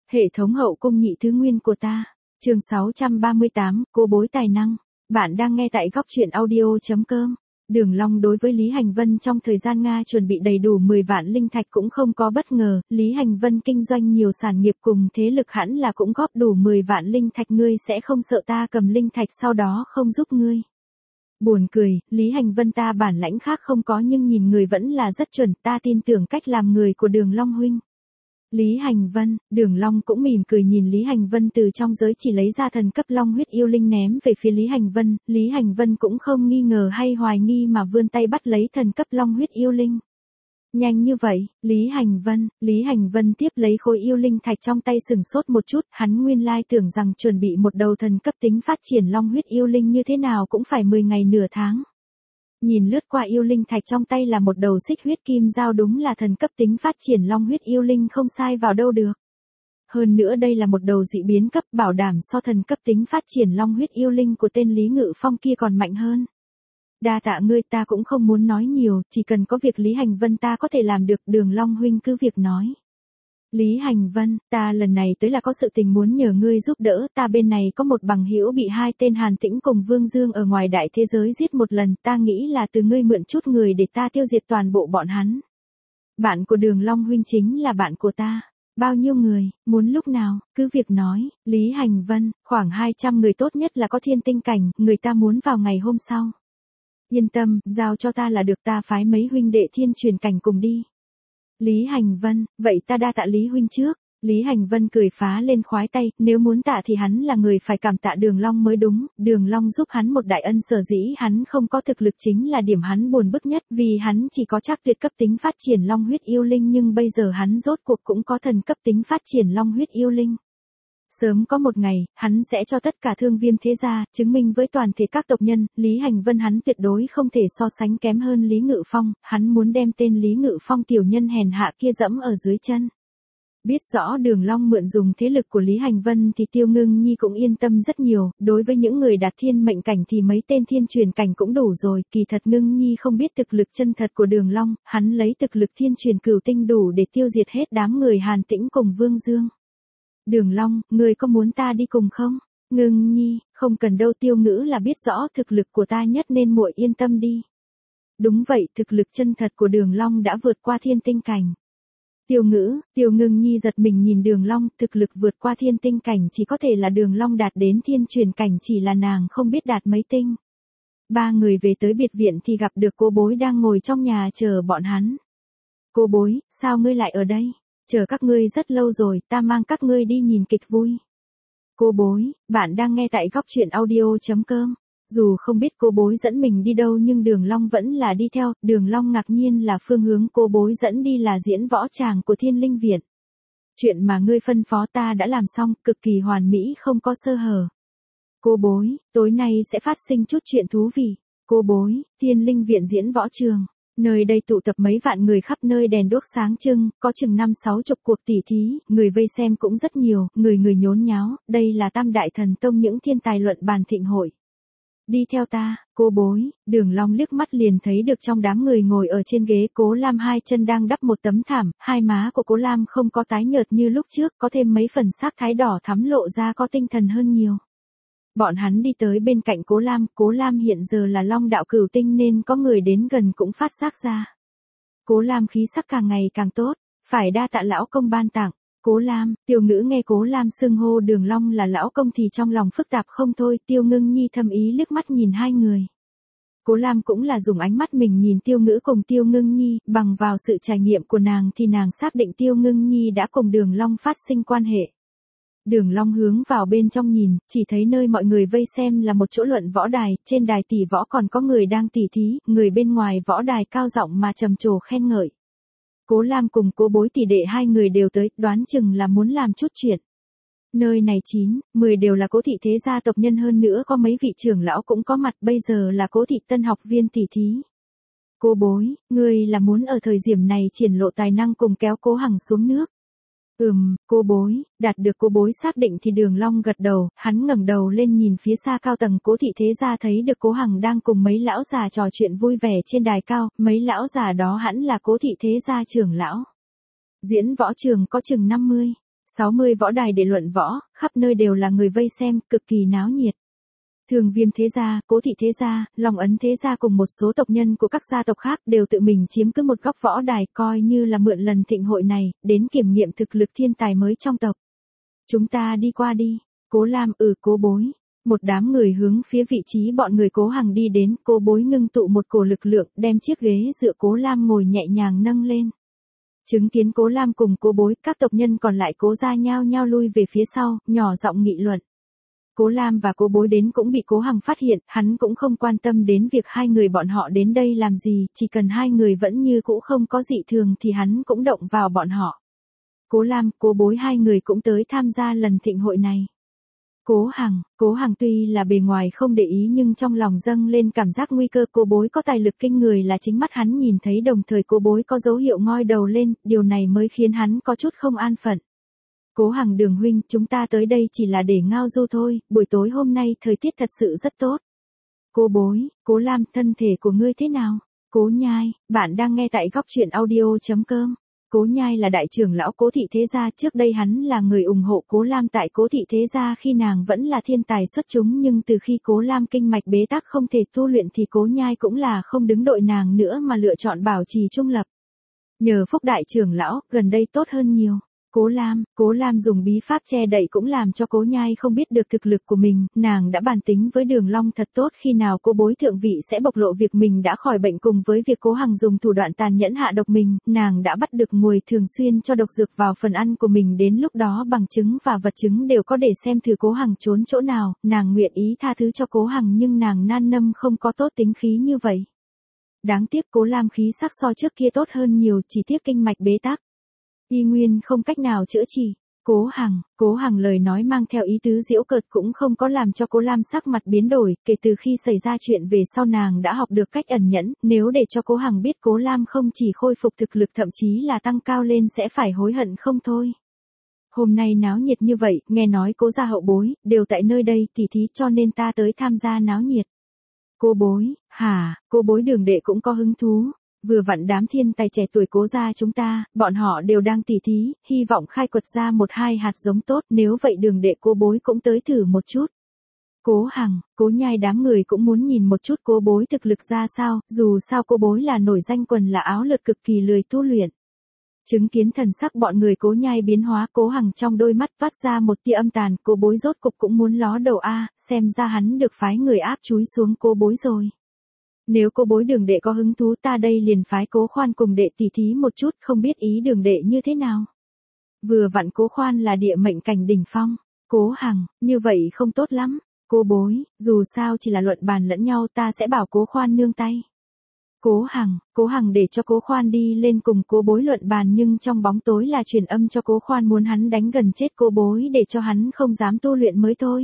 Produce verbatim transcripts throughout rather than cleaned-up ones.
Hệ thống hậu cung nhị thứ nguyên của ta. Chương sáu trăm ba mươi tám, cô bối tài năng. Bạn đang nghe tại góc truyện audio chấm com. Đường Long đối với Lý Hành Vân trong thời gian Nga chuẩn bị đầy đủ mười vạn linh thạch cũng không có bất ngờ, Lý Hành Vân kinh doanh nhiều sản nghiệp cùng thế lực hẳn là cũng góp đủ mười vạn linh thạch, ngươi sẽ không sợ ta cầm linh thạch sau đó không giúp ngươi. Buồn cười, Lý Hành Vân ta bản lãnh khác không có nhưng nhìn người vẫn là rất chuẩn, ta tin tưởng cách làm người của Đường Long huynh. Lý Hành Vân, Đường Long cũng mỉm cười nhìn Lý Hành Vân từ trong giới chỉ lấy ra thần cấp long huyết yêu linh ném về phía Lý Hành Vân, Lý Hành Vân cũng không nghi ngờ hay hoài nghi mà vươn tay bắt lấy thần cấp long huyết yêu linh. Nhanh như vậy, Lý Hành Vân, Lý Hành Vân tiếp lấy khối yêu linh thạch trong tay sừng sốt một chút, hắn nguyên lai tưởng rằng chuẩn bị một đầu thần cấp tính phát triển long huyết yêu linh như thế nào cũng phải mười ngày nửa tháng. Nhìn lướt qua yêu linh thạch trong tay là một đầu xích huyết kim dao, đúng là thần cấp tính phát triển long huyết yêu linh không sai vào đâu được. Hơn nữa đây là một đầu dị biến cấp, bảo đảm so thần cấp tính phát triển long huyết yêu linh của tên Lý Ngự Phong kia còn mạnh hơn. Đa tạ ngươi, ta cũng không muốn nói nhiều, chỉ cần có việc Lý Hành Vân ta có thể làm được, Đường Long huynh cứ việc nói. Lý Hành Vân, ta lần này tới là có sự tình muốn nhờ ngươi giúp đỡ, ta bên này có một bằng hữu bị hai tên Hàn Tĩnh cùng Vương Dương ở ngoài đại thế giới giết một lần, ta nghĩ là từ ngươi mượn chút người để ta tiêu diệt toàn bộ bọn hắn. Bạn của Đường Long huynh chính là bạn của ta. Bao nhiêu người, muốn lúc nào, cứ việc nói. Lý Hành Vân, khoảng hai trăm người, tốt nhất là có thiên tinh cảnh, người ta muốn vào ngày hôm sau. Yên tâm, giao cho ta là được, ta phái mấy huynh đệ thiên truyền cảnh cùng đi. Lý Hành Vân, vậy ta đa tạ Lý huynh trước. Lý Hành Vân cười phá lên khoái tay, nếu muốn tạ thì hắn là người phải cảm tạ Đường Long mới đúng, Đường Long giúp hắn một đại ân, sở dĩ hắn không có thực lực chính là điểm hắn buồn bực nhất, vì hắn chỉ có chắc tuyệt cấp tính phát triển long huyết yêu linh nhưng bây giờ hắn rốt cuộc cũng có thần cấp tính phát triển long huyết yêu linh. Sớm có một ngày, hắn sẽ cho tất cả Thương Viêm thế gia, chứng minh với toàn thể các tộc nhân, Lý Hành Vân hắn tuyệt đối không thể so sánh kém hơn Lý Ngự Phong, hắn muốn đem tên Lý Ngự Phong tiểu nhân hèn hạ kia dẫm ở dưới chân. Biết rõ Đường Long mượn dùng thế lực của Lý Hành Vân thì Tiêu Ngưng Nhi cũng yên tâm rất nhiều, đối với những người đạt thiên mệnh cảnh thì mấy tên thiên truyền cảnh cũng đủ rồi, kỳ thật Ngưng Nhi không biết thực lực chân thật của Đường Long, hắn lấy thực lực thiên truyền cửu tinh đủ để tiêu diệt hết đám người Hàn Tĩnh cùng Vương Dương. Đường Long, người có muốn ta đi cùng không? Ngưng Nhi, không cần đâu, Tiêu Ngữ là biết rõ thực lực của ta nhất nên muội yên tâm đi. Đúng vậy, thực lực chân thật của Đường Long đã vượt qua thiên tinh cảnh. Tiêu Ngữ, Tiêu Ngưng Nhi giật mình nhìn Đường Long, thực lực vượt qua thiên tinh cảnh chỉ có thể là Đường Long đạt đến thiên truyền cảnh, chỉ là nàng không biết đạt mấy tinh. Ba người về tới biệt viện thì gặp được cô bối đang ngồi trong nhà chờ bọn hắn. Cô bối, sao ngươi lại ở đây? Chờ các ngươi rất lâu rồi, ta mang các ngươi đi nhìn kịch vui. Cô bối, bạn đang nghe tại góc truyện audio chấm com. Dù không biết cô bối dẫn mình đi đâu nhưng Đường Long vẫn là đi theo, Đường Long ngạc nhiên là phương hướng cô bối dẫn đi là diễn võ tràng của Thiên Linh Viện. Chuyện mà ngươi phân phó ta đã làm xong, cực kỳ hoàn mỹ không có sơ hở. Cô bối, tối nay sẽ phát sinh chút chuyện thú vị. Cô bối, Thiên Linh Viện diễn võ trường. Nơi đây tụ tập mấy vạn người, khắp nơi đèn đuốc sáng trưng, có chừng năm sáu chục cuộc tỉ thí, người vây xem cũng rất nhiều, người người nhốn nháo, đây là Tam Đại Thần Tông những thiên tài luận bàn thịnh hội. Đi theo ta, cô bối, Đường Long liếc mắt liền thấy được trong đám người ngồi ở trên ghế Cố Lam hai chân đang đắp một tấm thảm, hai má của Cố Lam không có tái nhợt như lúc trước, có thêm mấy phần sắc thái đỏ thắm lộ ra có tinh thần hơn nhiều. Bọn hắn đi tới bên cạnh Cố Lam, Cố Lam hiện giờ là long đạo cửu tinh nên có người đến gần cũng phát giác ra. Cố Lam khí sắc càng ngày càng tốt, phải đa tạ lão công ban tặng. Cố Lam, Tiêu Ngữ nghe Cố Lam xưng hô Đường Long là lão công thì trong lòng phức tạp không thôi, Tiêu Ngưng Nhi thầm ý liếc mắt nhìn hai người. Cố Lam cũng là dùng ánh mắt mình nhìn Tiêu Ngữ cùng Tiêu Ngưng Nhi, bằng vào sự trải nghiệm của nàng thì nàng xác định Tiêu Ngưng Nhi đã cùng Đường Long phát sinh quan hệ. Đường Long hướng vào bên trong nhìn, chỉ thấy nơi mọi người vây xem là một chỗ luận võ đài, trên đài tỷ võ còn có người đang tỉ thí, người bên ngoài võ đài cao giọng mà trầm trồ khen ngợi. Cố Lam cùng Cố Bối tỷ đệ hai người đều tới, đoán chừng là muốn làm chút chuyện. Nơi này chín, mười đều là Cố thị thế gia tộc nhân, hơn nữa có mấy vị trưởng lão cũng có mặt, bây giờ là Cố thị tân học viên tỉ thí. Cô Bối, ngươi là muốn ở thời điểm này triển lộ tài năng cùng kéo Cố Hằng xuống nước. Ừm, cô bối, đạt được cô bối xác định thì Đường Long gật đầu, hắn ngẩng đầu lên nhìn phía xa cao tầng Cố thị thế gia, thấy được Cố Hằng đang cùng mấy lão già trò chuyện vui vẻ trên đài cao, mấy lão già đó hẳn là Cố thị thế gia trưởng lão. Diễn võ trường có chừng năm mươi, sáu mươi võ đài để luận võ, khắp nơi đều là người vây xem, cực kỳ náo nhiệt. Thường Viêm thế gia, Cố thị thế gia, Long Ấn thế gia cùng một số tộc nhân của các gia tộc khác đều tự mình chiếm cứ một góc võ đài, coi như là mượn lần thịnh hội này, đến kiểm nghiệm thực lực thiên tài mới trong tộc. Chúng ta đi qua đi. Cố Lam, ừ Cố Bối. Một đám người hướng phía vị trí bọn người Cố Hằng đi đến, Cố Bối ngưng tụ một cổ lực lượng, đem chiếc ghế dựa Cố Lam ngồi nhẹ nhàng nâng lên. Chứng kiến Cố Lam cùng Cố Bối, các tộc nhân còn lại Cố gia nhao nhao lui về phía sau, nhỏ giọng nghị luận. Cố Lam và Cố Bối đến cũng bị Cố Hằng phát hiện, hắn cũng không quan tâm đến việc hai người bọn họ đến đây làm gì, chỉ cần hai người vẫn như cũ không có dị thường thì hắn cũng động vào bọn họ. Cố Lam, Cố Bối hai người cũng tới tham gia lần thịnh hội này. Cố Hằng, Cố Hằng tuy là bề ngoài không để ý nhưng trong lòng dâng lên cảm giác nguy cơ. Cố Bối có tài lực kinh người là chính mắt hắn nhìn thấy, đồng thời Cố Bối có dấu hiệu ngoi đầu lên, điều này mới khiến hắn có chút không an phận. Cố Hằng Đường huynh, chúng ta tới đây chỉ là để ngao du thôi, buổi tối hôm nay thời tiết thật sự rất tốt. Cố Bối, Cố Lam, thân thể của ngươi thế nào? Cố Nhai, bạn đang nghe tại góc truyện audio chấm com. Cố Nhai là đại trưởng lão Cố thị thế gia, trước đây hắn là người ủng hộ Cố Lam tại Cố thị thế gia khi nàng vẫn là thiên tài xuất chúng, nhưng từ khi Cố Lam kinh mạch bế tắc không thể tu luyện thì Cố Nhai cũng là không đứng đội nàng nữa mà lựa chọn bảo trì trung lập. Nhờ phúc đại trưởng lão, gần đây tốt hơn nhiều. Cố Lam, Cố Lam dùng bí pháp che đậy cũng làm cho Cố Nhai không biết được thực lực của mình, nàng đã bàn tính với Đường Long thật tốt, khi nào Cố Bối thượng vị sẽ bộc lộ việc mình đã khỏi bệnh, cùng với việc Cố Hằng dùng thủ đoạn tàn nhẫn hạ độc mình, nàng đã bắt được nguồi thường xuyên cho độc dược vào phần ăn của mình, đến lúc đó bằng chứng và vật chứng đều có để xem thử Cố Hằng trốn chỗ nào, nàng nguyện ý tha thứ cho Cố Hằng nhưng nàng nan nâm không có tốt tính khí như vậy. Đáng tiếc Cố Lam khí sắc so trước kia tốt hơn nhiều, chỉ tiếc kinh mạch bế tắc. Y nguyên không cách nào chữa trị. Cố Hằng, Cố Hằng lời nói mang theo ý tứ giễu cợt cũng không có làm cho Cố Lam sắc mặt biến đổi, kể từ khi xảy ra chuyện về sau nàng đã học được cách ẩn nhẫn, nếu để cho Cố Hằng biết Cố Lam không chỉ khôi phục thực lực thậm chí là tăng cao lên sẽ phải hối hận không thôi. Hôm nay náo nhiệt như vậy, nghe nói Cố gia hậu bối, đều tại nơi đây tỉ thí cho nên ta tới tham gia náo nhiệt. Cố Bối, hả, Cố Bối Đường đệ cũng có hứng thú. Vừa vặn đám thiên tài trẻ tuổi Cố gia chúng ta, bọn họ đều đang tỉ thí, hy vọng khai quật ra một hai hạt giống tốt, nếu vậy Đường đệ Cố Bối cũng tới thử một chút. Cố Hằng, Cố Nhai đám người cũng muốn nhìn một chút Cố Bối thực lực ra sao, dù sao Cố Bối là nổi danh quần là áo lượt cực kỳ lười tu luyện. Chứng kiến thần sắc bọn người Cố Nhai biến hóa, Cố Hằng trong đôi mắt toát ra một tia âm tàn, Cố Bối rốt cục cũng muốn ló đầu a, xem ra hắn được phái người áp chúi xuống Cố Bối rồi. Nếu Cố Bối Đường đệ có hứng thú ta đây liền phái Cố Khoan cùng đệ tỉ thí một chút, không biết ý Đường đệ như thế nào. Vừa vặn Cố Khoan là địa mệnh cảnh đỉnh phong. Cố Hằng, như vậy không tốt lắm. Cố Bối, dù sao chỉ là luận bàn lẫn nhau, ta sẽ bảo Cố Khoan nương tay. Cố Hằng, Cố Hằng để cho Cố Khoan đi lên cùng Cố Bối luận bàn, nhưng trong bóng tối là truyền âm cho Cố Khoan muốn hắn đánh gần chết Cố Bối để cho hắn không dám tu luyện mới thôi.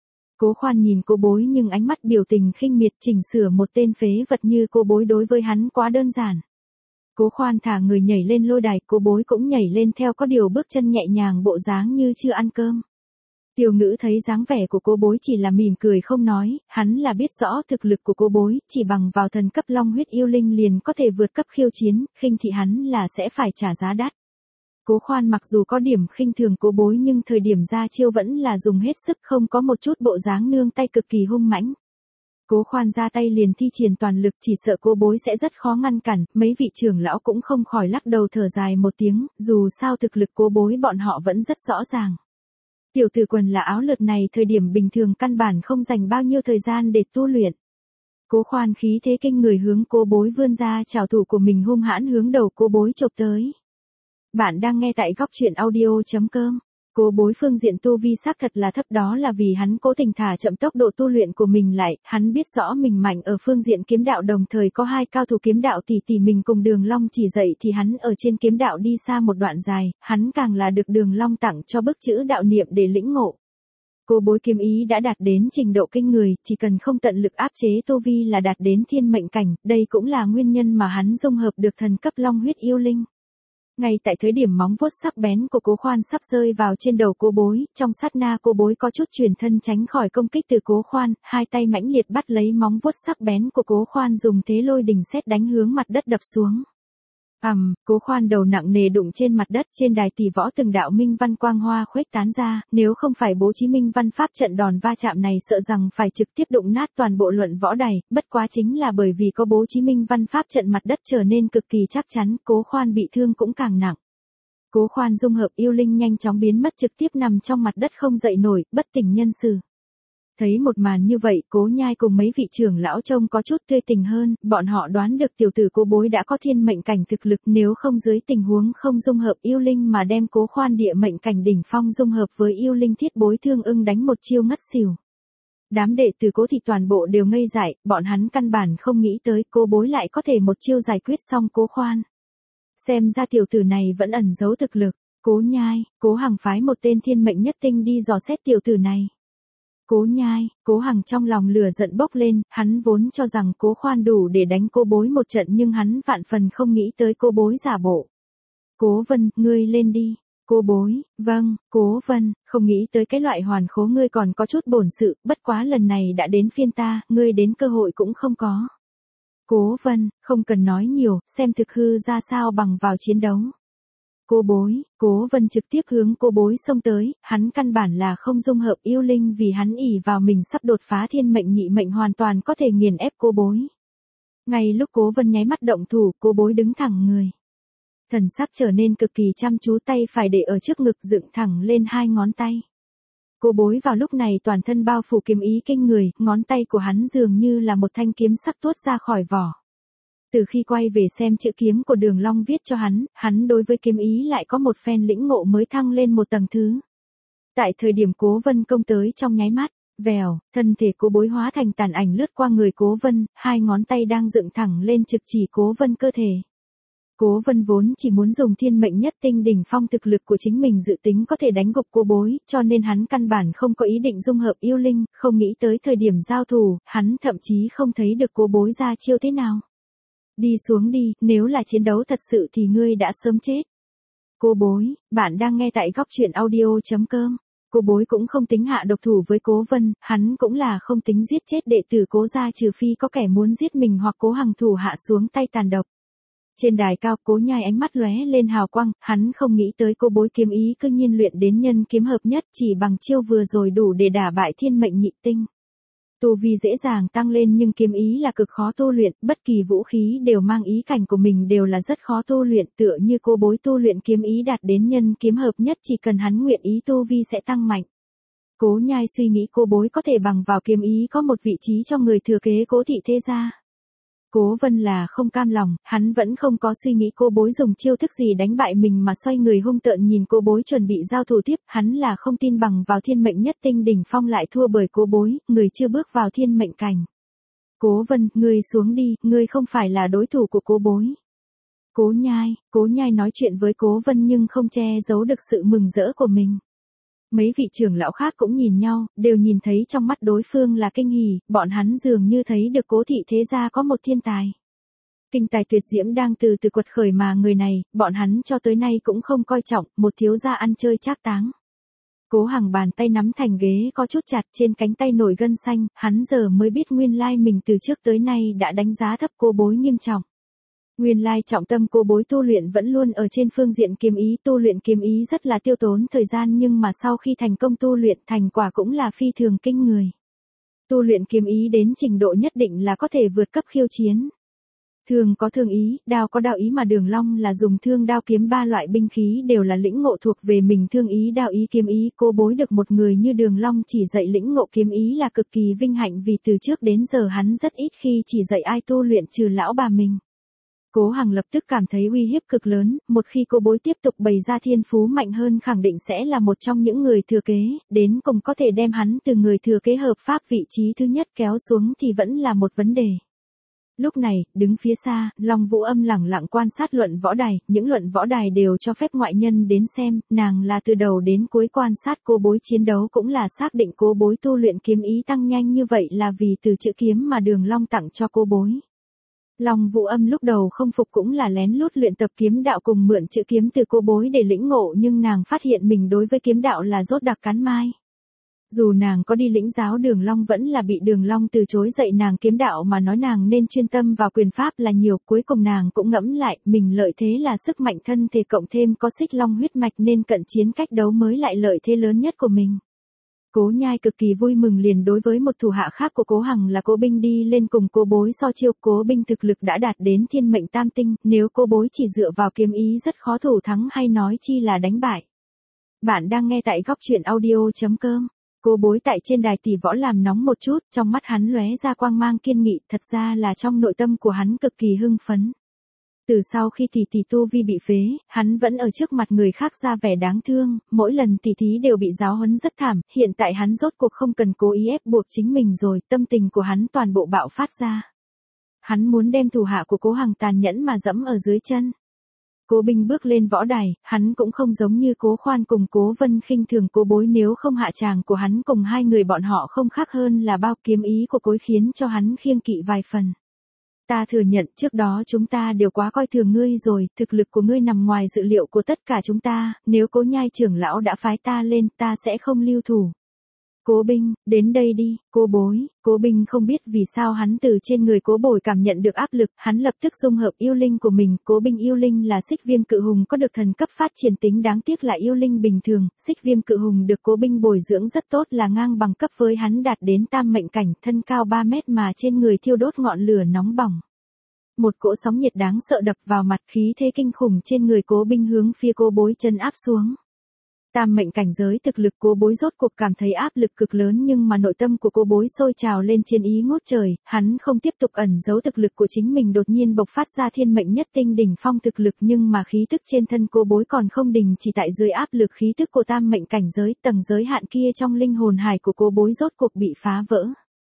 Cố Khoan nhìn Cố Bối nhưng ánh mắt biểu tình khinh miệt, chỉnh sửa một tên phế vật như Cố Bối đối với hắn quá đơn giản. Cố Khoan thả người nhảy lên lôi đài, Cố Bối cũng nhảy lên theo, có điều bước chân nhẹ nhàng, bộ dáng như chưa ăn cơm. Tiêu Ngữ thấy dáng vẻ của Cố Bối chỉ là mỉm cười không nói, hắn là biết rõ thực lực của Cố Bối, chỉ bằng vào thần cấp long huyết yêu linh liền có thể vượt cấp khiêu chiến, khinh thị hắn là sẽ phải trả giá đắt. Cố Khoan mặc dù có điểm khinh thường Cố Bối nhưng thời điểm ra chiêu vẫn là dùng hết sức, không có một chút bộ dáng nương tay, cực kỳ hung mãnh. Cố Khoan ra tay liền thi triển toàn lực, chỉ sợ Cố Bối sẽ rất khó ngăn cản, mấy vị trưởng lão cũng không khỏi lắc đầu thở dài một tiếng, dù sao thực lực Cố Bối bọn họ vẫn rất rõ ràng. Tiểu tử quần là áo lượt này thời điểm bình thường căn bản không dành bao nhiêu thời gian để tu luyện. Cố Khoan khí thế kinh người hướng Cố Bối vươn ra trảo thủ của mình, hung hãn hướng đầu Cố Bối chộp tới. Bạn đang nghe tại góc truyện audio chấm com. Cố Bối phương diện tu vi xác thật là thấp, đó là vì hắn cố tình thả chậm tốc độ tu luyện của mình lại, hắn biết rõ mình mạnh ở phương diện kiếm đạo, đồng thời có hai cao thủ kiếm đạo tỷ tỷ mình cùng Đường Long chỉ dạy thì hắn ở trên kiếm đạo đi xa một đoạn dài, hắn càng là được Đường Long tặng cho bức chữ đạo niệm để lĩnh ngộ. Cố Bối kiếm ý đã đạt đến trình độ kinh người, chỉ cần không tận lực áp chế tu vi là đạt đến thiên mệnh cảnh, đây cũng là nguyên nhân mà hắn dung hợp được thần cấp long huyết yêu linh. Ngay tại thời điểm móng vuốt sắc bén của Cố Khoan sắp rơi vào trên đầu Cố Bối, trong sát na Cố Bối có chút chuyển thân tránh khỏi công kích từ Cố Khoan, hai tay mãnh liệt bắt lấy móng vuốt sắc bén của Cố Khoan, dùng thế lôi đình sét đánh hướng mặt đất đập xuống. ầm, um, Cố Khoan đầu nặng nề đụng trên mặt đất, trên đài tỷ võ từng đạo minh văn quang hoa khuếch tán ra, nếu không phải bố trí minh văn pháp trận đòn va chạm này sợ rằng phải trực tiếp đụng nát toàn bộ luận võ đài, bất quá chính là bởi vì có bố trí minh văn pháp trận mặt đất trở nên cực kỳ chắc chắn, Cố Khoan bị thương cũng càng nặng. Cố Khoan dung hợp yêu linh nhanh chóng biến mất trực tiếp nằm trong mặt đất không dậy nổi, bất tỉnh nhân sự. Thấy một màn như vậy, Cố Nhai cùng mấy vị trưởng lão trông có chút tươi tỉnh hơn, bọn họ đoán được tiểu tử Cố Bối đã có thiên mệnh cảnh thực lực, nếu không dưới tình huống không dung hợp yêu linh mà đem Cố Khoan địa mệnh cảnh đỉnh phong dung hợp với yêu linh thiết bối thương ưng đánh một chiêu ngất xỉu. Đám đệ tử Cố thị toàn bộ đều ngây dại, bọn hắn căn bản không nghĩ tới Cố Bối lại có thể một chiêu giải quyết xong Cố Khoan. Xem ra tiểu tử này vẫn ẩn giấu thực lực. Cố Nhai, Cố Hằng phái một tên thiên mệnh nhất tinh đi dò xét tiểu tử này. Cố Nhai, Cố Hằng trong lòng lửa giận bốc lên, hắn vốn cho rằng Cố Khoan đủ để đánh Cố Bối một trận nhưng hắn vạn phần không nghĩ tới Cố Bối giả bộ. Cố Vân, ngươi lên đi. Cố Bối, vâng, Cố Vân, không nghĩ tới cái loại hoàn khố ngươi còn có chút bổn sự, bất quá lần này đã đến phiên ta, ngươi đến cơ hội cũng không có. Cố Vân, không cần nói nhiều, xem thực hư ra sao bằng vào chiến đấu. Cố Bối, Cố Vân trực tiếp hướng Cố Bối xông tới, hắn căn bản là không dung hợp yêu linh vì hắn ỷ vào mình sắp đột phá thiên mệnh nhị mệnh hoàn toàn có thể nghiền ép Cố Bối. Ngay lúc Cố Vân nháy mắt động thủ, Cố Bối đứng thẳng người. Thần sắc trở nên cực kỳ chăm chú, tay phải để ở trước ngực dựng thẳng lên hai ngón tay. Cố Bối vào lúc này toàn thân bao phủ kiếm ý kinh người, ngón tay của hắn dường như là một thanh kiếm sắc tuốt ra khỏi vỏ. Từ khi quay về xem chữ kiếm của Đường Long viết cho hắn, hắn đối với kiếm ý lại có một phen lĩnh ngộ mới thăng lên một tầng thứ. Tại thời điểm Cố Vân công tới trong nháy mắt, vèo, thân thể Cố Bối hóa thành tàn ảnh lướt qua người Cố Vân, hai ngón tay đang dựng thẳng lên trực chỉ Cố Vân cơ thể. Cố Vân vốn chỉ muốn dùng thiên mệnh nhất tinh đỉnh phong thực lực của chính mình dự tính có thể đánh gục Cố Bối, cho nên hắn căn bản không có ý định dung hợp yêu linh, không nghĩ tới thời điểm giao thủ, hắn thậm chí không thấy được Cố Bối ra chiêu thế nào. Đi xuống đi, nếu là chiến đấu thật sự thì ngươi đã sớm chết. Cố Bối, bạn đang nghe tại góc truyện audio chấm com. Cố Bối cũng không tính hạ độc thủ với Cố Vân, hắn cũng là không tính giết chết đệ tử Cố gia trừ phi có kẻ muốn giết mình hoặc Cố Hằng thủ hạ xuống tay tàn độc. Trên đài cao, Cố Nhai ánh mắt lóe lên hào quang, hắn không nghĩ tới Cố Bối kiếm ý cư nhiên luyện đến nhân kiếm hợp nhất, chỉ bằng chiêu vừa rồi đủ để đả bại thiên mệnh nhị tinh. Tu vi dễ dàng tăng lên nhưng kiếm ý là cực khó tu luyện, bất kỳ vũ khí đều mang ý cảnh của mình đều là rất khó tu luyện, tựa như Cố Bối tu luyện kiếm ý đạt đến nhân kiếm hợp nhất chỉ cần hắn nguyện ý tu vi sẽ tăng mạnh. Cố Nhai suy nghĩ Cố Bối có thể bằng vào kiếm ý có một vị trí cho người thừa kế Cố thị thế gia. Cố Vân là không cam lòng, hắn vẫn không có suy nghĩ Cố Bối dùng chiêu thức gì đánh bại mình mà xoay người hung tợn nhìn Cố Bối chuẩn bị giao thủ tiếp, hắn là không tin bằng vào thiên mệnh nhất tinh đỉnh phong lại thua bởi Cố Bối, người chưa bước vào thiên mệnh cảnh. Cố Vân, ngươi xuống đi, ngươi không phải là đối thủ của Cố Bối. Cố Nhai, Cố Nhai nói chuyện với Cố Vân nhưng không che giấu được sự mừng rỡ của mình. Mấy vị trưởng lão khác cũng nhìn nhau, đều nhìn thấy trong mắt đối phương là kinh hỉ, bọn hắn dường như thấy được Cố thị thế gia có một thiên tài. Kinh tài tuyệt diễm đang từ từ quật khởi mà người này, bọn hắn cho tới nay cũng không coi trọng, một thiếu gia ăn chơi trác táng. Cố Hằng bàn tay nắm thành ghế có chút chặt, trên cánh tay nổi gân xanh, hắn giờ mới biết nguyên lai mình từ trước tới nay đã đánh giá thấp Cố Bối nghiêm trọng. Nguyên lai trọng tâm Cố Bối tu luyện vẫn luôn ở trên phương diện kiếm ý, tu luyện kiếm ý rất là tiêu tốn thời gian nhưng mà sau khi thành công tu luyện thành quả cũng là phi thường kinh người. Tu luyện kiếm ý đến trình độ nhất định là có thể vượt cấp khiêu chiến. Thương có thương ý, đao có đao ý mà Đường Long là dùng thương đao kiếm ba loại binh khí đều là lĩnh ngộ thuộc về mình, thương ý đao ý kiếm ý. Cố Bối được một người như Đường Long chỉ dạy lĩnh ngộ kiếm ý là cực kỳ vinh hạnh vì từ trước đến giờ hắn rất ít khi chỉ dạy ai tu luyện trừ lão bà mình. Cố Hằng lập tức cảm thấy uy hiếp cực lớn, một khi Cố Bối tiếp tục bày ra thiên phú mạnh hơn khẳng định sẽ là một trong những người thừa kế, đến cùng có thể đem hắn từ người thừa kế hợp pháp vị trí thứ nhất kéo xuống thì vẫn là một vấn đề. Lúc này, đứng phía xa, Long Vũ Âm lẳng lặng quan sát luận võ đài, những luận võ đài đều cho phép ngoại nhân đến xem, nàng là từ đầu đến cuối quan sát Cố Bối chiến đấu cũng là xác định Cố Bối tu luyện kiếm ý tăng nhanh như vậy là vì từ chữ kiếm mà Đường Long tặng cho Cố Bối. Long Vũ Âm lúc đầu không phục cũng là lén lút luyện tập kiếm đạo cùng mượn chữ kiếm từ Cố Bối để lĩnh ngộ nhưng nàng phát hiện mình đối với kiếm đạo là rốt đặc cắn mai. Dù nàng có đi lĩnh giáo Đường Long vẫn là bị Đường Long từ chối dạy nàng kiếm đạo mà nói nàng nên chuyên tâm vào quyền pháp là nhiều, cuối cùng nàng cũng ngẫm lại, mình lợi thế là sức mạnh thân thể cộng thêm có xích long huyết mạch nên cận chiến cách đấu mới lại lợi thế lớn nhất của mình. Cố Nhai cực kỳ vui mừng liền đối với một thủ hạ khác của Cố Hằng là Cố Binh đi lên cùng Cố Bối so chiêu. Cố Binh thực lực đã đạt đến thiên mệnh tam tinh, nếu Cố Bối chỉ dựa vào kiếm ý rất khó thủ thắng hay nói chi là đánh bại. Bạn đang nghe tại góc truyện audio chấm com. Cố Bối tại trên đài tỷ võ làm nóng một chút, trong mắt hắn lóe ra quang mang kiên nghị, thật ra là trong nội tâm của hắn cực kỳ hưng phấn. Từ sau khi tỷ tỷ tu vi bị phế, hắn vẫn ở trước mặt người khác ra vẻ đáng thương, mỗi lần tỷ thí đều bị giáo huấn rất thảm, hiện tại hắn rốt cuộc không cần cố ý ép buộc chính mình rồi, tâm tình của hắn toàn bộ bạo phát ra. Hắn muốn đem thủ hạ của Cố Hằng tàn nhẫn mà dẫm ở dưới chân. Cố Binh bước lên võ đài, hắn cũng không giống như Cố Khoan cùng Cố Vân khinh thường Cố Bối, nếu không hạ tràng của hắn cùng hai người bọn họ không khác hơn là bao, kiếm ý của Cố khiến cho hắn khiêng kỵ vài phần. Ta thừa nhận trước đó chúng ta đều quá coi thường ngươi rồi, thực lực của ngươi nằm ngoài dự liệu của tất cả chúng ta, nếu Cố Nhai trưởng lão đã phái ta lên ta sẽ không lưu thủ. Cố Binh, đến đây đi, Cố Bối. Cố Binh không biết vì sao hắn từ trên người Cố Bối cảm nhận được áp lực, hắn lập tức dung hợp yêu linh của mình. Cố Binh yêu linh là xích viêm cự hùng có được thần cấp phát triển tính, đáng tiếc là yêu linh bình thường, xích viêm cự hùng được Cố Binh bồi dưỡng rất tốt là ngang bằng cấp với hắn, đạt đến tam mệnh cảnh, thân cao ba mét mà trên người thiêu đốt ngọn lửa nóng bỏng. Một cỗ sóng nhiệt đáng sợ đập vào mặt, khí thế kinh khủng trên người Cố Binh hướng phía Cố Bối chân áp xuống. Tam mệnh cảnh giới thực lực Cố Bối rốt cuộc cảm thấy áp lực cực lớn, nhưng mà nội tâm của Cố Bối sôi trào lên chiến ý ngút trời, hắn không tiếp tục ẩn giấu thực lực của chính mình, đột nhiên bộc phát ra thiên mệnh nhất tinh đỉnh phong thực lực, nhưng mà khí tức trên thân Cố Bối còn không đình chỉ tại dưới áp lực khí tức của tam mệnh cảnh giới, tầng giới hạn kia trong linh hồn hải của Cố Bối rốt cuộc bị phá vỡ.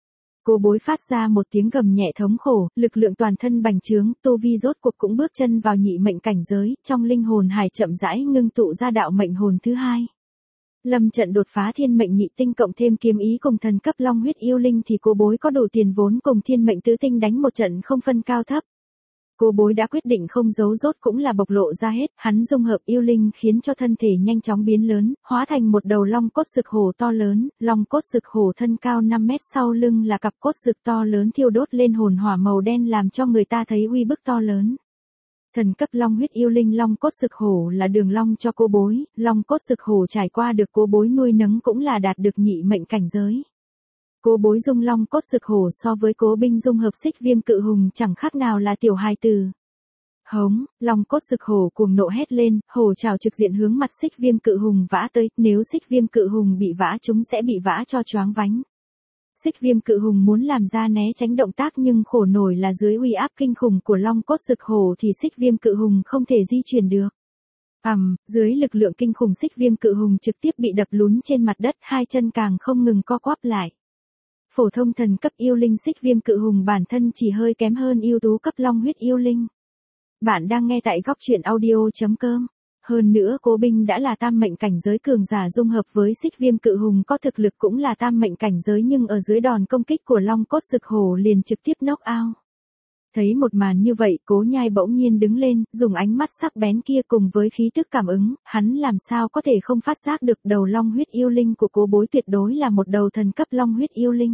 Cố Bối phát ra một tiếng gầm nhẹ thống khổ, lực lượng toàn thân bành trướng, tu vi rốt cuộc cũng bước chân vào nhị mệnh cảnh giới, trong linh hồn hải chậm rãi ngưng tụ ra đạo mệnh hồn thứ hai. Lâm trận đột phá thiên mệnh nhị tinh cộng thêm kiếm ý cùng thần cấp long huyết yêu linh thì Cố Bối có đủ tiền vốn cùng thiên mệnh tứ tinh đánh một trận không phân cao thấp. Cố Bối đã quyết định không giấu rốt cũng là bộc lộ ra hết, hắn dung hợp yêu linh khiến cho thân thể nhanh chóng biến lớn, hóa thành một đầu long cốt sực hổ to lớn, long cốt sực hổ thân cao năm mét, sau lưng là cặp cốt sực to lớn thiêu đốt lên hồn hỏa màu đen làm cho người ta thấy uy bức to lớn. Thần cấp long huyết yêu linh long cốt sực hổ là Đường Long cho Cố Bối, long cốt sực hổ trải qua được Cố Bối nuôi nấng cũng là đạt được nhị mệnh cảnh giới. Cố Bối dung long cốt sực hổ so với Cố Binh dung hợp xích viêm cự hùng chẳng khác nào là tiểu hài tử. Hống, long cốt sực hổ cuồng nộ hét lên, hổ trảo trực diện hướng mặt xích viêm cự hùng vã tới, nếu xích viêm cự hùng bị vã chúng sẽ bị vã cho choáng vánh. Xích viêm cự hùng muốn làm ra né tránh động tác nhưng khổ nổi là dưới uy áp kinh khủng của long cốt sực hổ thì xích viêm cự hùng không thể di chuyển được. Ầm, um, dưới lực lượng kinh khủng xích viêm cự hùng trực tiếp bị đập lún trên mặt đất, hai chân càng không ngừng co quắp lại. Phổ thông thần cấp yêu linh xích viêm cự hùng bản thân chỉ hơi kém hơn yêu tú cấp long huyết yêu linh. Bạn đang nghe tại góc truyện audio chấm com. Hơn nữa Cố Binh đã là tam mệnh cảnh giới cường giả dung hợp với xích viêm cự hùng có thực lực cũng là tam mệnh cảnh giới, nhưng ở dưới đòn công kích của long cốt sực hổ liền trực tiếp knock out. Thấy một màn như vậy, Cố Nhai bỗng nhiên đứng lên, dùng ánh mắt sắc bén kia cùng với khí tức cảm ứng, hắn làm sao có thể không phát giác được đầu long huyết yêu linh của Cố Bối tuyệt đối là một đầu thần cấp long huyết yêu linh.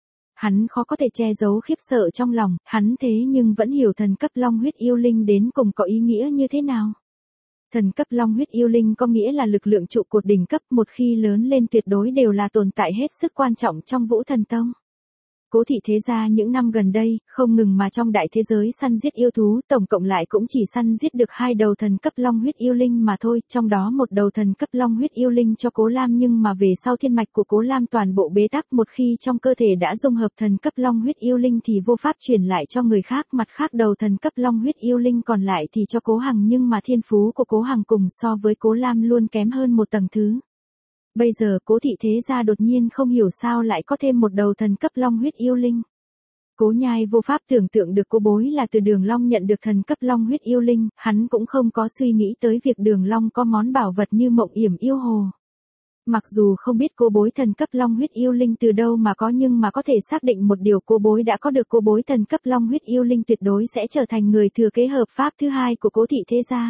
Hắn khó có thể che giấu khiếp sợ trong lòng, hắn thế nhưng vẫn hiểu thần cấp long huyết yêu linh đến cùng có ý nghĩa như thế nào. Thần cấp long huyết yêu linh có nghĩa là lực lượng trụ cột đỉnh cấp, một khi lớn lên tuyệt đối đều là tồn tại hết sức quan trọng trong Vũ Thần Tông. Cố thị thế gia những năm gần đây, không ngừng mà trong đại thế giới săn giết yêu thú, tổng cộng lại cũng chỉ săn giết được hai đầu thần cấp long huyết yêu linh mà thôi, trong đó một đầu thần cấp long huyết yêu linh cho Cố Lam, nhưng mà về sau thiên mạch của Cố Lam toàn bộ bế tắc, một khi trong cơ thể đã dung hợp thần cấp long huyết yêu linh thì vô pháp truyền lại cho người khác, mặt khác đầu thần cấp long huyết yêu linh còn lại thì cho Cố Hằng, nhưng mà thiên phú của Cố Hằng cùng so với Cố Lam luôn kém hơn một tầng thứ. Bây giờ Cố thị thế gia đột nhiên không hiểu sao lại có thêm một đầu thần cấp long huyết yêu linh. Cố Nhai vô pháp tưởng tượng được Cố Bối là từ Đường Long nhận được thần cấp long huyết yêu linh, hắn cũng không có suy nghĩ tới việc Đường Long có món bảo vật như mộng yểm yêu hồ. Mặc dù không biết Cố Bối thần cấp long huyết yêu linh từ đâu mà có, nhưng mà có thể xác định một điều, Cố Bối đã có được Cố Bối thần cấp long huyết yêu linh tuyệt đối sẽ trở thành người thừa kế hợp pháp thứ hai của Cố thị thế gia.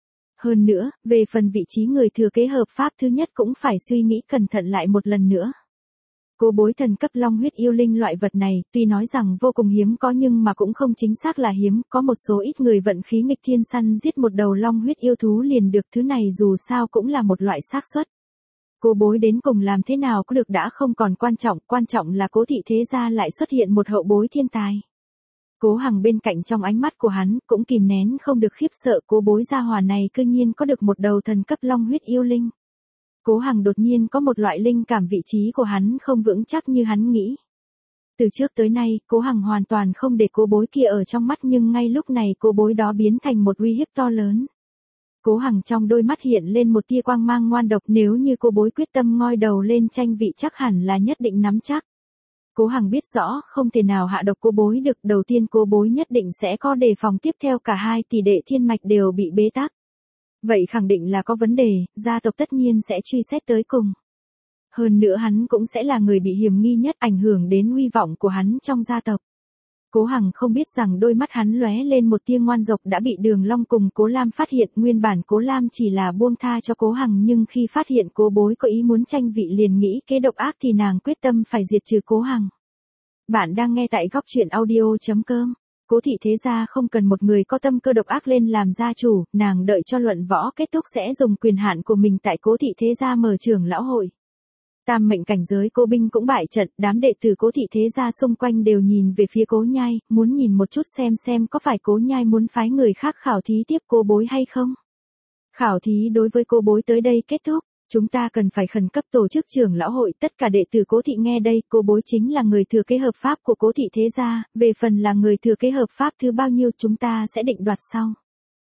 Hơn nữa, về phần vị trí người thừa kế hợp pháp thứ nhất cũng phải suy nghĩ cẩn thận lại một lần nữa. Cô bối thần cấp long huyết yêu linh loại vật này, tuy nói rằng vô cùng hiếm có nhưng mà cũng không chính xác là hiếm, có một số ít người vận khí nghịch thiên săn giết một đầu long huyết yêu thú liền được, thứ này dù sao cũng là một loại xác suất. Cô bối đến cùng làm thế nào có được đã không còn quan trọng, quan trọng là Cố thị thế gia lại xuất hiện một hậu bối thiên tài. Cố Hằng bên cạnh trong ánh mắt của hắn cũng kìm nén không được khiếp sợ, cố bối gia hòa này cư nhiên có được một đầu thần cấp long huyết yêu linh. Cố Hằng đột nhiên có một loại linh cảm vị trí của hắn không vững chắc như hắn nghĩ. Từ trước tới nay, Cố Hằng hoàn toàn không để cô bối kia ở trong mắt nhưng ngay lúc này cô bối đó biến thành một uy hiếp to lớn. Cố Hằng trong đôi mắt hiện lên một tia quang mang ngoan độc, nếu như cô bối quyết tâm ngoi đầu lên tranh vị chắc hẳn là nhất định nắm chắc. Cố Hằng biết rõ không thể nào hạ độc cô bối được, đầu tiên cô bối nhất định sẽ có đề phòng, tiếp theo cả hai tỷ đệ thiên mạch đều bị bế tắc. Vậy khẳng định là có vấn đề, gia tộc tất nhiên sẽ truy xét tới cùng. Hơn nữa hắn cũng sẽ là người bị hiểm nghi nhất, ảnh hưởng đến uy vọng của hắn trong gia tộc. Cố Hằng không biết rằng đôi mắt hắn lóe lên một tia ngoan độc đã bị Đường Long cùng Cố Lam phát hiện, nguyên bản Cố Lam chỉ là buông tha cho Cố Hằng nhưng khi phát hiện cô bối có ý muốn tranh vị liền nghĩ kế độc ác thì nàng quyết tâm phải diệt trừ Cố Hằng. Bạn đang nghe tại góc truyện audio chấm com. Cố thị thế gia không cần một người có tâm cơ độc ác lên làm gia chủ, nàng đợi cho luận võ kết thúc sẽ dùng quyền hạn của mình tại Cố thị thế gia mở trưởng lão hội. Tam mệnh cảnh giới Cố binh cũng bại trận, đám đệ tử Cố thị thế gia xung quanh đều nhìn về phía Cố Nhai, muốn nhìn một chút xem xem có phải Cố Nhai muốn phái người khác khảo thí tiếp cô bối hay không. Khảo thí đối với cô bối tới đây kết thúc, chúng ta cần phải khẩn cấp tổ chức trưởng lão hội, tất cả đệ tử Cố thị nghe đây, cô bối chính là người thừa kế hợp pháp của Cố thị thế gia, về phần là người thừa kế hợp pháp thứ bao nhiêu chúng ta sẽ định đoạt sau.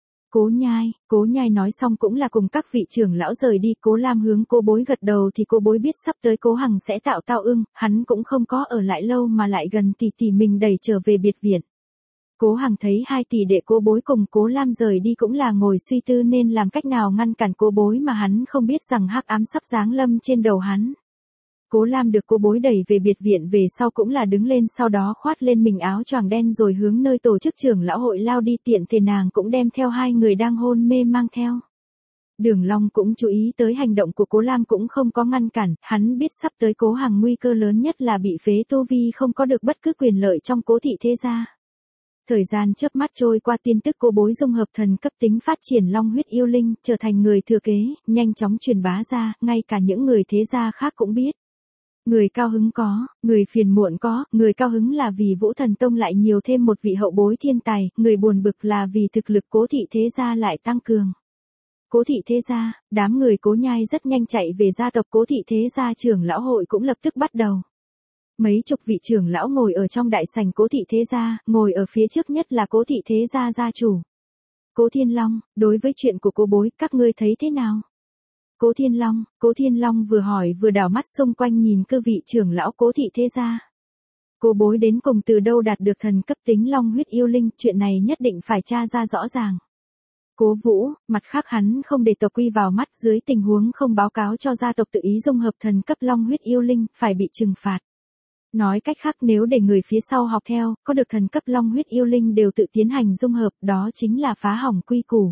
Cố Nhai, Cố Nhai nói xong cũng là cùng các vị trưởng lão rời đi, Cố Lam hướng cô bối gật đầu thì cô bối biết sắp tới Cố Hằng sẽ tạo tao ưng, hắn cũng không có ở lại lâu mà lại gần tỷ tỷ mình đẩy trở về biệt viện. Cố Hằng thấy hai tỷ đệ cô bối cùng Cố Lam rời đi cũng là ngồi suy tư nên làm cách nào ngăn cản cô bối mà hắn không biết rằng hắc ám sắp giáng lâm trên đầu hắn. Cố Lam được cô bối đẩy về biệt viện về sau cũng là đứng lên, sau đó khoát lên mình áo choàng đen rồi hướng nơi tổ chức trưởng lão hội lao đi, tiện thể nàng cũng đem theo hai người đang hôn mê mang theo. Đường Long cũng chú ý tới hành động của Cố Lam cũng không có ngăn cản, hắn biết sắp tới Cố Hằng nguy cơ lớn nhất là bị phế tu vi, không có được bất cứ quyền lợi trong Cố thị thế gia. Thời gian chớp mắt trôi qua, tin tức cô bối dung hợp thần cấp tính phát triển long huyết yêu linh, trở thành người thừa kế, nhanh chóng truyền bá ra, ngay cả những người thế gia khác cũng biết. Người cao hứng có, người phiền muộn có, người cao hứng là vì Vũ Thần Tông lại nhiều thêm một vị hậu bối thiên tài, người buồn bực là vì thực lực Cố thị thế gia lại tăng cường. Cố thị thế gia, đám người Cố Nhai rất nhanh chạy về gia tộc Cố thị thế gia, trưởng lão hội cũng lập tức bắt đầu. Mấy chục vị trưởng lão ngồi ở trong đại sảnh Cố thị thế gia, ngồi ở phía trước nhất là Cố thị thế gia gia chủ. Cố Thiên Long, đối với chuyện của cô bối, các ngươi thấy thế nào? Cố Thiên Long, Cố Thiên Long vừa hỏi vừa đảo mắt xung quanh nhìn cơ vị trưởng lão Cố thị thế gia. Cô bối đến cùng từ đâu đạt được thần cấp tính long huyết yêu linh, chuyện này nhất định phải tra ra rõ ràng. Cố Vũ, mặt khác hắn không để tộc quy vào mắt, dưới tình huống không báo cáo cho gia tộc tự ý dung hợp thần cấp long huyết yêu linh, phải bị trừng phạt. Nói cách khác nếu để người phía sau học theo, có được thần cấp long huyết yêu linh đều tự tiến hành dung hợp, đó chính là phá hỏng quy củ.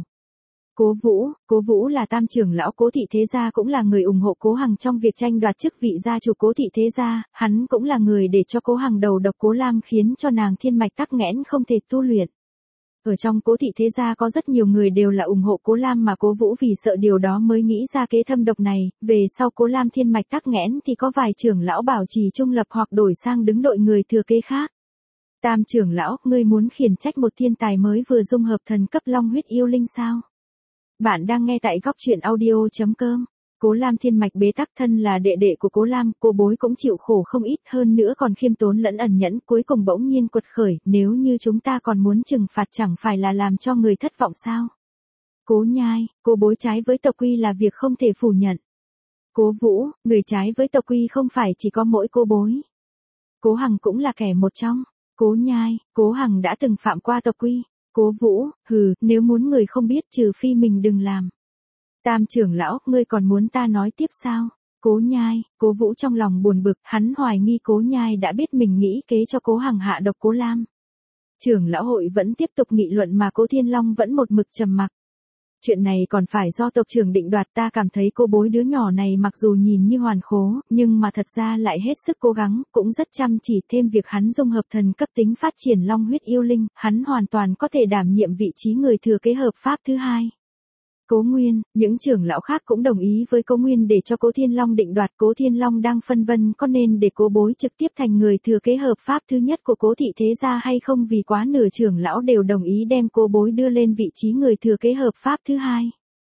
Cố Vũ, Cố Vũ là tam trưởng lão Cố thị thế gia, cũng là người ủng hộ Cố Hằng trong việc tranh đoạt chức vị gia chủ Cố thị thế gia, hắn cũng là người để cho Cố Hằng đầu độc Cố Lam khiến cho nàng thiên mạch tắc nghẽn không thể tu luyện. Ở trong Cố thị thế gia có rất nhiều người đều là ủng hộ Cố Lam mà Cố Vũ vì sợ điều đó mới nghĩ ra kế thâm độc này, về sau Cố Lam thiên mạch tắc nghẽn thì có vài trưởng lão bảo trì trung lập hoặc đổi sang đứng đội người thừa kế khác. Tam trưởng lão, ngươi muốn khiển trách một thiên tài mới vừa dung hợp thần cấp long huyết yêu linh sao? Bạn đang nghe tại góc truyện audio chấm com. Cố Lam thiên mạch bế tắc, thân là đệ đệ của Cố Lam, cô bối cũng chịu khổ không ít, hơn nữa còn khiêm tốn lẫn ẩn nhẫn, cuối cùng bỗng nhiên quật khởi, nếu như chúng ta còn muốn trừng phạt chẳng phải là làm cho người thất vọng sao? Cố Nhai, cô bối trái với tộc quy là việc không thể phủ nhận. Cố Vũ, người trái với tộc quy không phải chỉ có mỗi cô bối. Cố Hằng cũng là kẻ một trong. Cố Nhai, Cố Hằng đã từng phạm qua tộc quy. Cố Vũ, hừ, nếu muốn người không biết trừ phi mình đừng làm. Tam trưởng lão, ngươi còn muốn ta nói tiếp sao? Cố Nhai, Cố Vũ trong lòng buồn bực, hắn hoài nghi Cố Nhai đã biết mình nghĩ kế cho Cố Hằng hạ độc Cố Lam. Trưởng lão hội vẫn tiếp tục nghị luận mà Cố Thiên Long vẫn một mực trầm mặc. Chuyện này còn phải do tộc trưởng định đoạt, ta cảm thấy cô bối đứa nhỏ này mặc dù nhìn như hoàn khố, nhưng mà thật ra lại hết sức cố gắng, cũng rất chăm chỉ, thêm việc hắn dung hợp thần cấp tính phát triển long huyết yêu linh, hắn hoàn toàn có thể đảm nhiệm vị trí người thừa kế hợp pháp thứ hai. Cố Nguyên, những trưởng lão khác cũng đồng ý với Cố Nguyên để cho Cố Thiên Long định đoạt. Cố Thiên Long đang phân vân có nên để Cố bối trực tiếp thành người thừa kế hợp pháp thứ nhất của Cố thị thế gia hay không, vì quá nửa trưởng lão đều đồng ý đem Cố bối đưa lên vị trí người thừa kế hợp pháp thứ hai.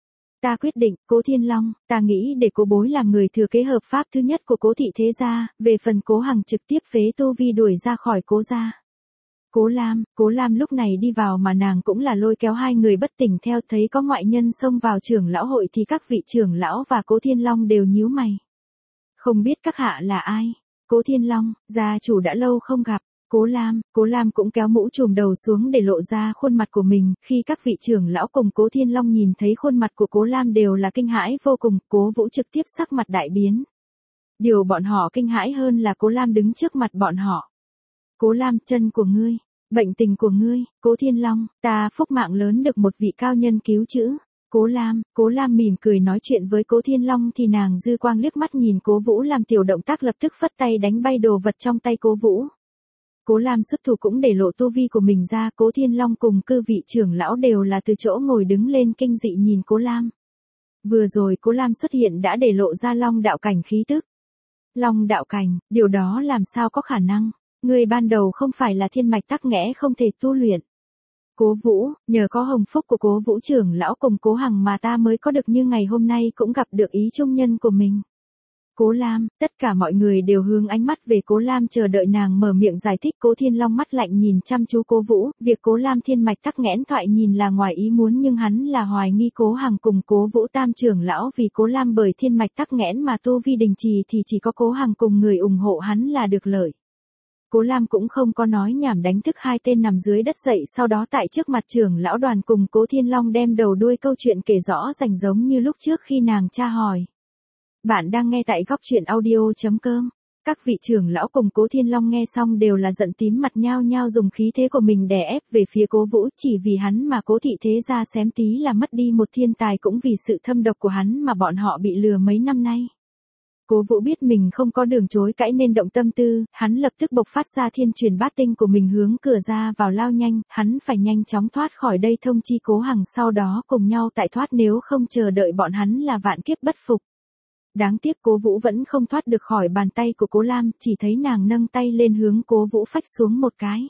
Ta quyết định, Cố Thiên Long, ta nghĩ để Cố bối làm người thừa kế hợp pháp thứ nhất của Cố thị thế gia, về phần Cố Hằng trực tiếp phế tu vi đuổi ra khỏi Cố gia. Cố Lam, Cố Lam lúc này đi vào mà nàng cũng là lôi kéo hai người bất tỉnh theo, thấy có ngoại nhân xông vào trưởng lão hội thì các vị trưởng lão và Cố Thiên Long đều nhíu mày. Không biết các hạ là ai? Cố Thiên Long, gia chủ đã lâu không gặp. Cố Lam, Cố Lam cũng kéo mũ trùm đầu xuống để lộ ra khuôn mặt của mình, khi các vị trưởng lão cùng Cố Thiên Long nhìn thấy khuôn mặt của Cố Lam đều là kinh hãi vô cùng, Cố Vũ trực tiếp sắc mặt đại biến. Điều bọn họ kinh hãi hơn là Cố Lam đứng trước mặt bọn họ. Cố Lam, chân của ngươi, bệnh tình của ngươi. Cố Thiên Long, ta phúc mạng lớn được một vị cao nhân cứu chữa. Cố Lam, Cố Lam mỉm cười nói chuyện với Cố Thiên Long thì nàng dư quang liếc mắt nhìn Cố Vũ làm tiểu động tác, lập tức phất tay đánh bay đồ vật trong tay Cố Vũ. Cố Lam xuất thủ cũng để lộ tu vi của mình ra. Cố Thiên Long cùng cư vị trưởng lão đều là từ chỗ ngồi đứng lên kinh dị nhìn Cố Lam. Vừa rồi Cố Lam xuất hiện đã để lộ ra long đạo cảnh khí tức. Long đạo cảnh, điều đó làm sao có khả năng? Người ban đầu không phải là thiên mạch tắc nghẽn không thể tu luyện. Cố Vũ, nhờ có hồng phúc của Cố Vũ trưởng lão cùng Cố Hằng mà ta mới có được như ngày hôm nay cũng gặp được ý trung nhân của mình. Cố Lam, tất cả mọi người đều hướng ánh mắt về Cố Lam chờ đợi nàng mở miệng giải thích. Cố Thiên Long mắt lạnh nhìn chăm chú Cố Vũ, việc Cố Lam thiên mạch tắc nghẽn thoại nhìn là ngoài ý muốn nhưng hắn là hoài nghi Cố Hằng cùng Cố Vũ tam trưởng lão vì Cố Lam bởi thiên mạch tắc nghẽn mà tu vi đình trì thì chỉ có Cố Hằng cùng người ủng hộ hắn là được lợi. Cố Lam cũng không có nói nhảm đánh thức hai tên nằm dưới đất dậy, sau đó tại trước mặt trưởng lão đoàn cùng Cố Thiên Long đem đầu đuôi câu chuyện kể rõ rành giống như lúc trước khi nàng tra hỏi. Bạn đang nghe tại góc truyện audio chấm com. Các vị trưởng lão cùng Cố Thiên Long nghe xong đều là giận tím mặt, nhao nhao dùng khí thế của mình đè ép về phía Cố Vũ, chỉ vì hắn mà Cố thị thế gia xém tí là mất đi một thiên tài, cũng vì sự thâm độc của hắn mà bọn họ bị lừa mấy năm nay. Cố Vũ biết mình không có đường chối cãi nên động tâm tư, hắn lập tức bộc phát ra thiên truyền bát tinh của mình hướng cửa ra vào lao nhanh, hắn phải nhanh chóng thoát khỏi đây thông chi Cố Hằng sau đó cùng nhau tại thoát, nếu không chờ đợi bọn hắn là vạn kiếp bất phục. Đáng tiếc Cố Vũ vẫn không thoát được khỏi bàn tay của Cố Lam, chỉ thấy nàng nâng tay lên hướng Cố Vũ phách xuống một cái.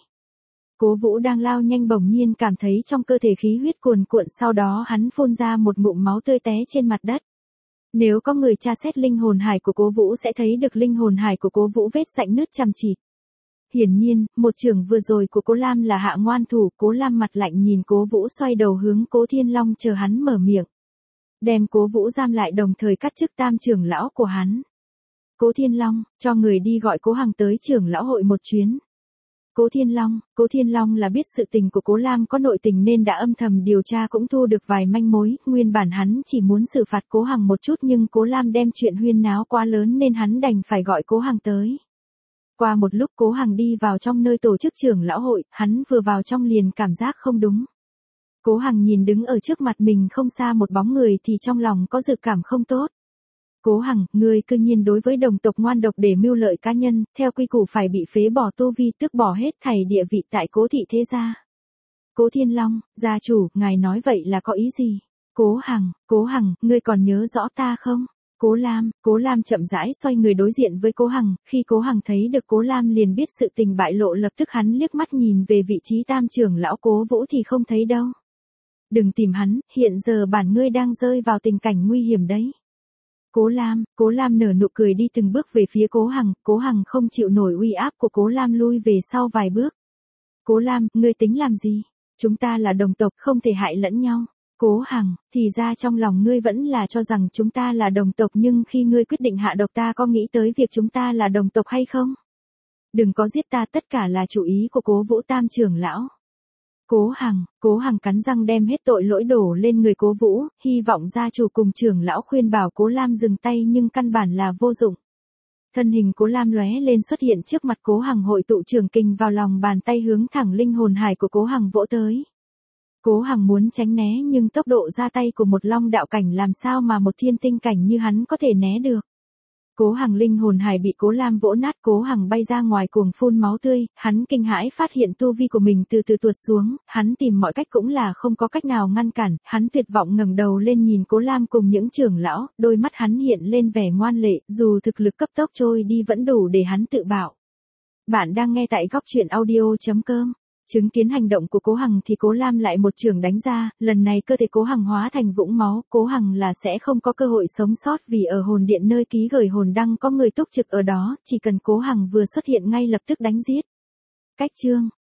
Cố Vũ đang lao nhanh bỗng nhiên cảm thấy trong cơ thể khí huyết cuồn cuộn, sau đó hắn phun ra một ngụm máu tươi té trên mặt đất. Nếu có người tra xét linh hồn hải của Cố Vũ sẽ thấy được linh hồn hải của Cố Vũ vết rạn nứt chằm chịt. Hiển nhiên, một trường vừa rồi của Cố Lam là hạ ngoan thủ. Cố Lam mặt lạnh nhìn Cố Vũ xoay đầu hướng Cố Thiên Long chờ hắn mở miệng. Đem Cố Vũ giam lại đồng thời cắt chức tam trưởng lão của hắn. Cố Thiên Long, cho người đi gọi Cố Hằng tới trưởng lão hội một chuyến. Cố Thiên Long, Cố Thiên Long là biết sự tình của Cố Lam có nội tình nên đã âm thầm điều tra cũng thu được vài manh mối, nguyên bản hắn chỉ muốn xử phạt Cố Hằng một chút nhưng Cố Lam đem chuyện huyên náo quá lớn nên hắn đành phải gọi Cố Hằng tới. Qua một lúc Cố Hằng đi vào trong nơi tổ chức trưởng lão hội, hắn vừa vào trong liền cảm giác không đúng. Cố Hằng nhìn đứng ở trước mặt mình không xa một bóng người thì trong lòng có dự cảm không tốt. Cố Hằng, ngươi cư nhiên đối với đồng tộc ngoan độc để mưu lợi cá nhân, theo quy củ phải bị phế bỏ tu vi, tước bỏ hết thảy địa vị tại Cố thị thế gia. Cố Thiên Long, gia chủ, ngài nói vậy là có ý gì? Cố Hằng, Cố Hằng, ngươi còn nhớ rõ ta không? Cố Lam, Cố Lam chậm rãi xoay người đối diện với Cố Hằng, khi Cố Hằng thấy được Cố Lam liền biết sự tình bại lộ, lập tức hắn liếc mắt nhìn về vị trí tam trưởng lão Cố Vũ thì không thấy đâu. Đừng tìm hắn, hiện giờ bản ngươi đang rơi vào tình cảnh nguy hiểm đấy. Cố Lam, Cố Lam nở nụ cười đi từng bước về phía Cố Hằng, Cố Hằng không chịu nổi uy áp của Cố Lam lui về sau vài bước. Cố Lam, ngươi tính làm gì? Chúng ta là đồng tộc không thể hại lẫn nhau. Cố Hằng, thì ra trong lòng ngươi vẫn là cho rằng chúng ta là đồng tộc, nhưng khi ngươi quyết định hạ độc ta có nghĩ tới việc chúng ta là đồng tộc hay không? Đừng có giết ta, tất cả là chủ ý của Cố Vũ tam trưởng lão. Cố Hằng, Cố Hằng cắn răng đem hết tội lỗi đổ lên người Cố Vũ, hy vọng gia chủ cùng trưởng lão khuyên bảo Cố Lam dừng tay nhưng căn bản là vô dụng. Thân hình Cố Lam lóe lên xuất hiện trước mặt Cố Hằng, hội tụ trường kình vào lòng bàn tay hướng thẳng linh hồn hải của Cố Hằng vỗ tới. Cố Hằng muốn tránh né nhưng tốc độ ra tay của một long đạo cảnh làm sao mà một thiên tinh cảnh như hắn có thể né được. Cố Hằng linh hồn hải bị Cố Lam vỗ nát, Cố Hằng bay ra ngoài cuồng phun máu tươi, hắn kinh hãi phát hiện tu vi của mình từ từ tuột xuống, hắn tìm mọi cách cũng là không có cách nào ngăn cản, hắn tuyệt vọng ngẩng đầu lên nhìn Cố Lam cùng những trưởng lão, đôi mắt hắn hiện lên vẻ ngoan lệ, dù thực lực cấp tốc trôi đi vẫn đủ để hắn tự bảo. Bạn đang nghe tại góc truyện audio.com. Chứng kiến hành động của Cố Hằng thì Cố Lam lại một chưởng đánh ra, lần này cơ thể Cố Hằng hóa thành vũng máu, Cố Hằng là sẽ không có cơ hội sống sót vì ở hồn điện nơi ký gửi hồn đăng có người túc trực ở đó, chỉ cần Cố Hằng vừa xuất hiện ngay lập tức đánh giết. Cách chương